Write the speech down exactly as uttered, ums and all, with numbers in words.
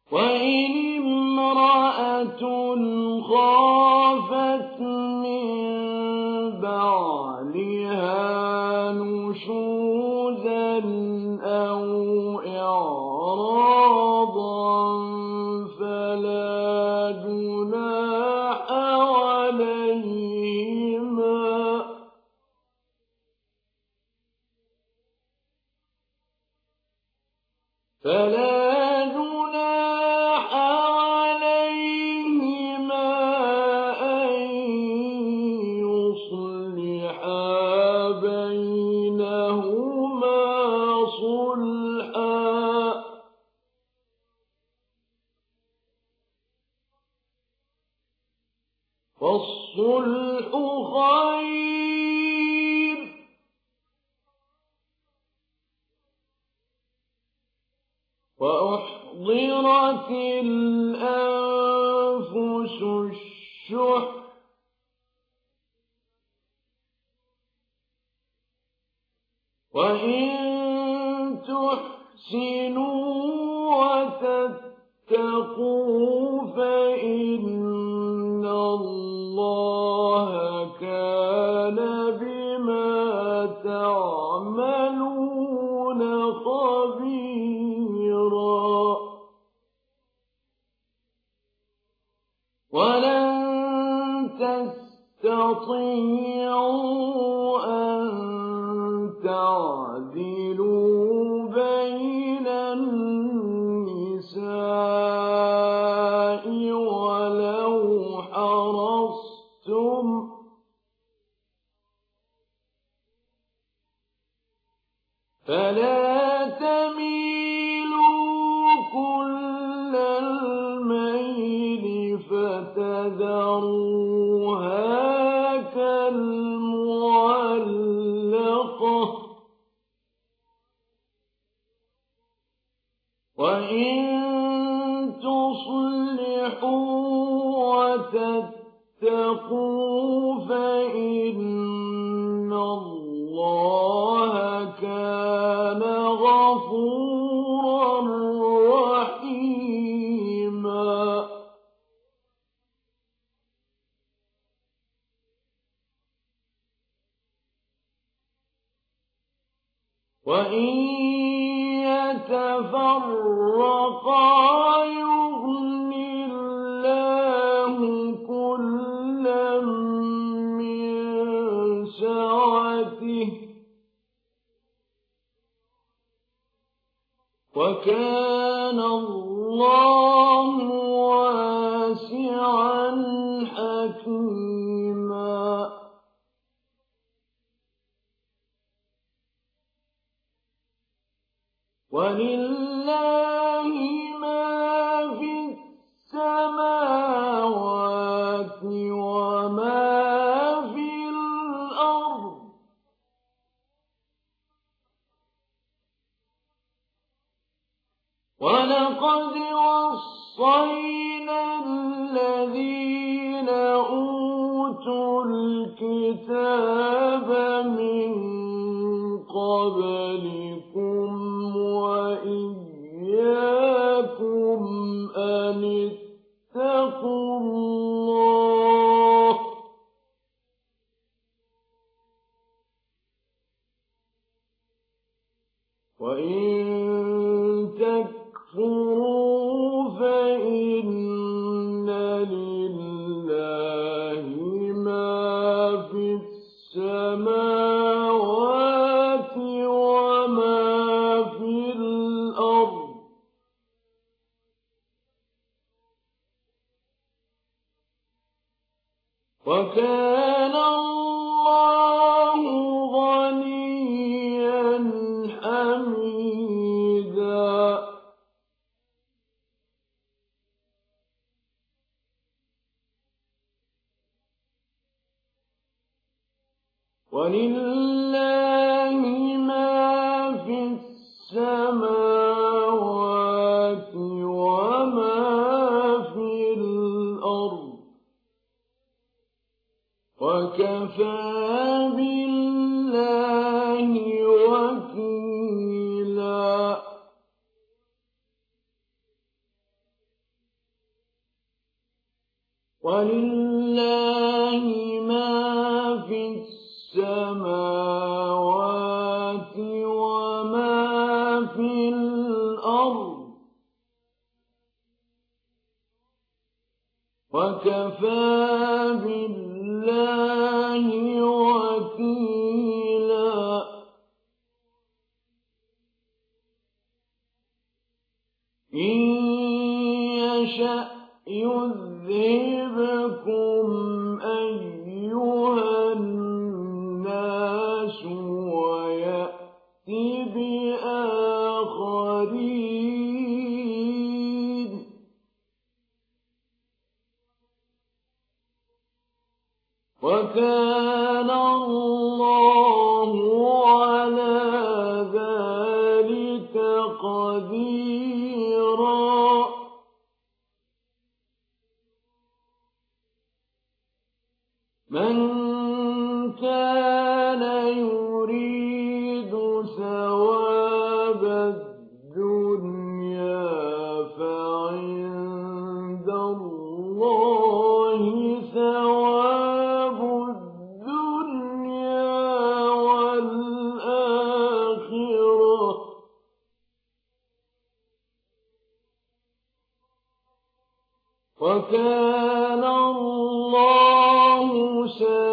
وإن امرأة خافت من بعلها نشوزا أو إعراضا فلا جناح عليهما فلا جناح عليهما أن يصلحا بينهما صلحا فالصلح خير وأحضرت الأنفس الشح وإن تحسنوا وتتقوا فإن الله كان بما تعملون خبيرا ولن تستطيعوا أن تعدلوا بين النساء ولو حرصتم فلا تميلوا كل الميل فتذروها كالمعلقة وإن تصلحوا وتتقوا فإن الله كان غفورا رحيما وإن يتفرقا يغن الله كلا من سعته وكان الله واسعا حكيما ولله ما في السماوات وما في الأرض ولقد وصينا الذين أوتوا الكتاب من قبلكم وإياكم أن اتقوا الله وإن تكفروا فإن لله ما في السماوات وما في الأرض وكان الله غنيا حميدا ولله ما في السماوات وما في الأرض وكفى بالله وكيلا وَلِلَّهِ مَا فِي السَّمَاوَاتِ وَمَا فِي الْأَرْضِ ۚ وَكَفَىٰ بِاللَّهِ وَكِيلًا. إِن يَشَأْ يُذْهِبْكُمْ أَيُّهَا النَّاسُ وَيَأْتِ بِآخَرِينَ ۚ وَكَانَ اللَّهُ عَلَىٰ ذَٰلِكَ قَدِيرًا. مَن كَانَ يُرِيدُ ثَوَابَ الدُّنْيَا فَعِندَ اللَّهِ ثَوَابُ الدُّنْيَا وَالْآخِرَةِ ۚ وَكَانَ اللَّهُ سَمِيعًا